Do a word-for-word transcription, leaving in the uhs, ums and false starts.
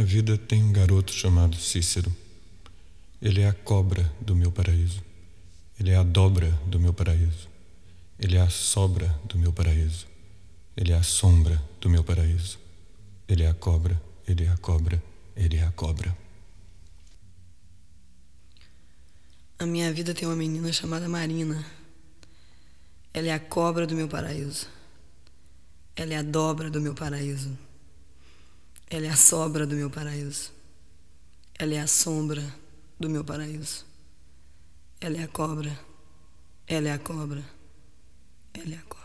minha vida tem um garoto chamado Cícero. Ele é a cobra do meu paraíso. Ele é a dobra do meu paraíso. Ele é a sobra do meu paraíso. Ele é a sombra do meu paraíso. Ele é a cobra, ele é a cobra, ele é a cobra. A minha vida tem uma menina chamada Marina. Ela é a cobra do meu paraíso. Ela é a dobra do meu paraíso. Ela é a sobra do meu paraíso. Ela é a sombra do meu paraíso. Ela é a cobra. Ela é a cobra. Ela é a cobra.